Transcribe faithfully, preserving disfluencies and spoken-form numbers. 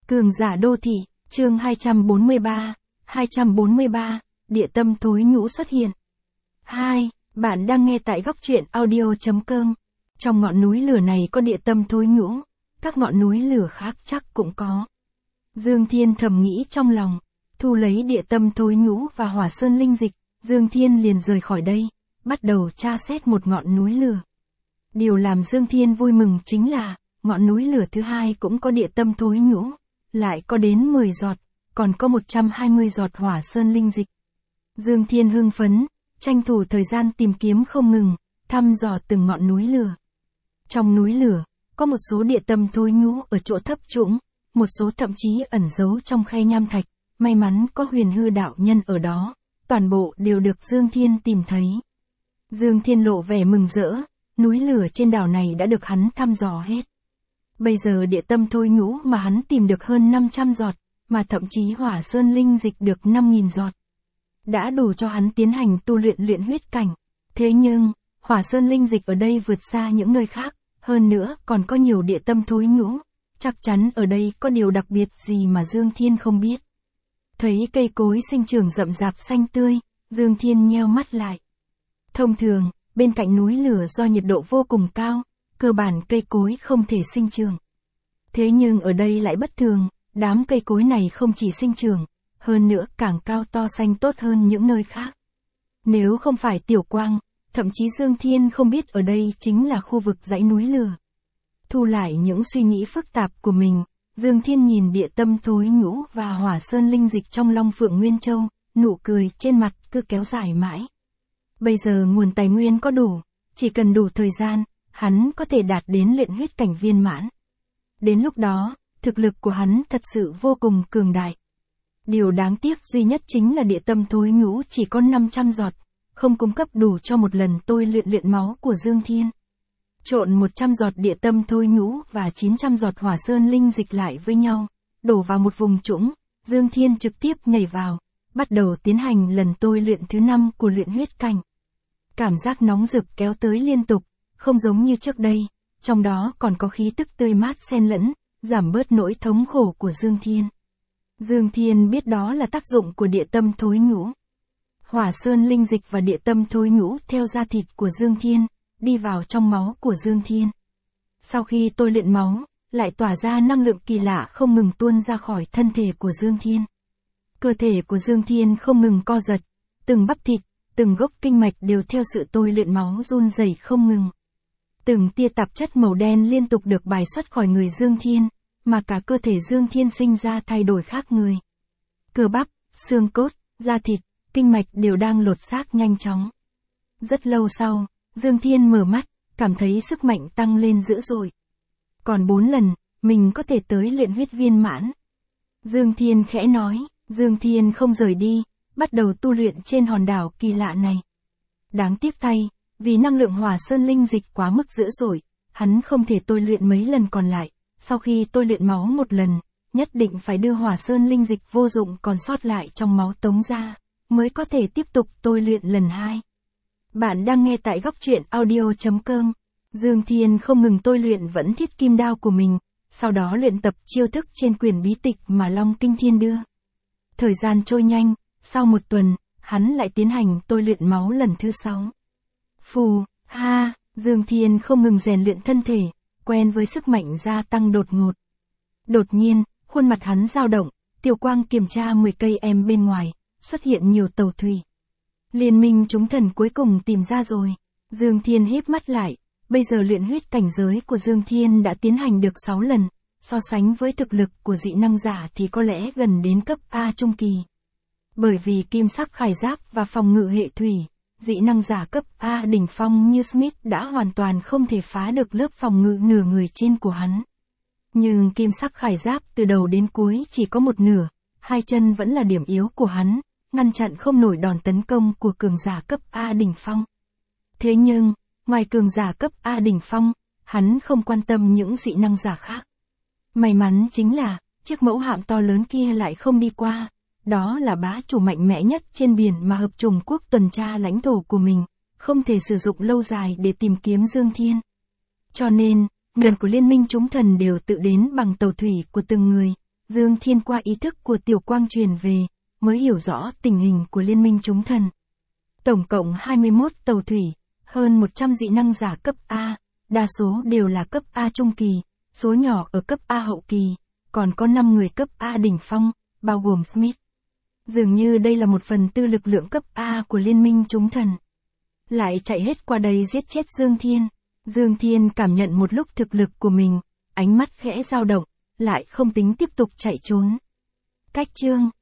Cường giả đô thị, chương hai trăm bốn mươi ba, hai trăm bốn mươi ba, địa tâm thối nhũ xuất hiện. hai. Bạn đang nghe tại góc truyện audio chấm com. Trong ngọn núi lửa này có địa tâm thối nhũ, các ngọn núi lửa khác chắc cũng có. Dương Thiên thầm nghĩ trong lòng, thu lấy địa tâm thối nhũ và hỏa sơn linh dịch, Dương Thiên liền rời khỏi đây, bắt đầu tra xét một ngọn núi lửa. Điều làm Dương Thiên vui mừng chính là, ngọn núi lửa thứ hai cũng có địa tâm thối nhũ, lại có đến mười giọt, còn có một trăm hai mươi giọt hỏa sơn linh dịch. Dương Thiên hưng phấn, tranh thủ thời gian tìm kiếm không ngừng, thăm dò từng ngọn núi lửa. Trong núi lửa, có một số địa tâm thối nhũ ở chỗ thấp trũng, một số thậm chí ẩn giấu trong khe nham thạch, may mắn có huyền hư đạo nhân ở đó, toàn bộ đều được Dương Thiên tìm thấy. Dương Thiên lộ vẻ mừng rỡ, núi lửa trên đảo này đã được hắn thăm dò hết. Bây giờ địa tâm thối nhũ mà hắn tìm được hơn năm trăm giọt, mà thậm chí hỏa sơn linh dịch được năm nghìn giọt. Đã đủ cho hắn tiến hành tu luyện luyện huyết cảnh. Thế nhưng, hỏa sơn linh dịch ở đây vượt xa những nơi khác, hơn nữa còn có nhiều địa tâm thối nhũ. Chắc chắn ở đây có điều đặc biệt gì mà Dương Thiên không biết. Thấy cây cối sinh trưởng rậm rạp xanh tươi, Dương Thiên nheo mắt lại. Thông thường, bên cạnh núi lửa do nhiệt độ vô cùng cao, cơ bản cây cối không thể sinh trưởng. Thế nhưng ở đây lại bất thường, đám cây cối này không chỉ sinh trưởng, hơn nữa càng cao to xanh tốt hơn những nơi khác. Nếu không phải Tiểu Quang, thậm chí Dương Thiên không biết ở đây chính là khu vực dãy núi lửa. Thu lại những suy nghĩ phức tạp của mình, Dương Thiên nhìn địa tâm thối nhũ và hỏa sơn linh dịch trong Long Phượng Nguyên Châu, nụ cười trên mặt cứ kéo dài mãi. Bây giờ nguồn tài nguyên có đủ, chỉ cần đủ thời gian, hắn có thể đạt đến luyện huyết cảnh viên mãn. Đến lúc đó, thực lực của hắn thật sự vô cùng cường đại. Điều đáng tiếc duy nhất chính là địa tâm thối nhũ chỉ có năm trăm giọt, không cung cấp đủ cho một lần tôi luyện luyện máu của Dương Thiên. Trộn một trăm giọt địa tâm thối nhũ và chín trăm giọt hỏa sơn linh dịch lại với nhau, đổ vào một vùng trũng, Dương Thiên trực tiếp nhảy vào, bắt đầu tiến hành lần tôi luyện thứ năm của luyện huyết cảnh. Cảm giác nóng rực kéo tới liên tục, không giống như trước đây, trong đó còn có khí tức tươi mát xen lẫn, giảm bớt nỗi thống khổ của Dương Thiên. Dương Thiên biết đó là tác dụng của địa tâm thối nhũ. Hỏa sơn linh dịch và địa tâm thối nhũ theo da thịt của Dương Thiên, đi vào trong máu của Dương Thiên. Sau khi tôi luyện máu, lại tỏa ra năng lượng kỳ lạ không ngừng tuôn ra khỏi thân thể của Dương Thiên. Cơ thể của Dương Thiên không ngừng co giật, từng bắp thịt, từng gốc kinh mạch đều theo sự tôi luyện máu run rẩy không ngừng. Từng tia tạp chất màu đen liên tục được bài xuất khỏi người Dương Thiên, mà cả cơ thể Dương Thiên sinh ra thay đổi khác người. Cơ bắp, xương cốt, da thịt, kinh mạch đều đang lột xác nhanh chóng. Rất lâu sau, Dương Thiên mở mắt, cảm thấy sức mạnh tăng lên dữ dội. Còn bốn lần, mình có thể tới luyện huyết viên mãn. Dương Thiên khẽ nói, Dương Thiên không rời đi, bắt đầu tu luyện trên hòn đảo kỳ lạ này. Đáng tiếc thay, vì năng lượng hỏa sơn linh dịch quá mức dữ dội, hắn không thể tôi luyện mấy lần còn lại. Sau khi tôi luyện máu một lần, nhất định phải đưa hỏa sơn linh dịch vô dụng còn sót lại trong máu tống ra, mới có thể tiếp tục tôi luyện lần hai. Bạn đang nghe tại góc truyện audio chấm com. Dương Thiên không ngừng tôi luyện vẫn thiết kim đao của mình, sau đó luyện tập chiêu thức trên quyển bí tịch mà Long Kinh Thiên đưa. Thời gian trôi nhanh, sau một tuần, hắn lại tiến hành tôi luyện máu lần thứ sáu. Phù, ha, Dương Thiên không ngừng rèn luyện thân thể, quen với sức mạnh gia tăng đột ngột. Đột nhiên, khuôn mặt hắn dao động, Tiểu Quang kiểm tra mười cây em bên ngoài, xuất hiện nhiều tàu thủy. Liên minh chúng thần cuối cùng tìm ra rồi. Dương Thiên híp mắt lại, bây giờ luyện huyết cảnh giới của Dương Thiên đã tiến hành được sáu lần, so sánh với thực lực của dị năng giả thì có lẽ gần đến cấp A trung kỳ. Bởi vì kim sắc khải giáp và phòng ngự hệ thủy, dị năng giả cấp A đỉnh phong như Smith đã hoàn toàn không thể phá được lớp phòng ngự nửa người trên của hắn. Nhưng kim sắc khải giáp từ đầu đến cuối chỉ có một nửa, hai chân vẫn là điểm yếu của hắn, ngăn chặn không nổi đòn tấn công của cường giả cấp A đỉnh phong. Thế nhưng, ngoài cường giả cấp A đỉnh phong, hắn không quan tâm những dị năng giả khác. May mắn chính là, chiếc mẫu hạm to lớn kia lại không đi qua. Đó là bá chủ mạnh mẽ nhất trên biển mà hợp chủng quốc tuần tra lãnh thổ của mình, không thể sử dụng lâu dài để tìm kiếm Dương Thiên. Cho nên, người của liên minh chúng thần đều tự đến bằng tàu thủy của từng người, Dương Thiên qua ý thức của Tiểu Quang truyền về, mới hiểu rõ tình hình của Liên minh chúng thần. Tổng cộng hai mươi mốt tàu thủy, hơn một trăm dị năng giả cấp A, đa số đều là cấp A trung kỳ, số nhỏ ở cấp A hậu kỳ, còn có năm người cấp A đỉnh phong, bao gồm Smith. Dường như đây là một phần tư lực lượng cấp A của Liên minh chúng thần. Lại chạy hết qua đây giết chết Dương Thiên. Dương Thiên cảm nhận một lúc thực lực của mình, ánh mắt khẽ dao động, lại không tính tiếp tục chạy trốn. Cách chương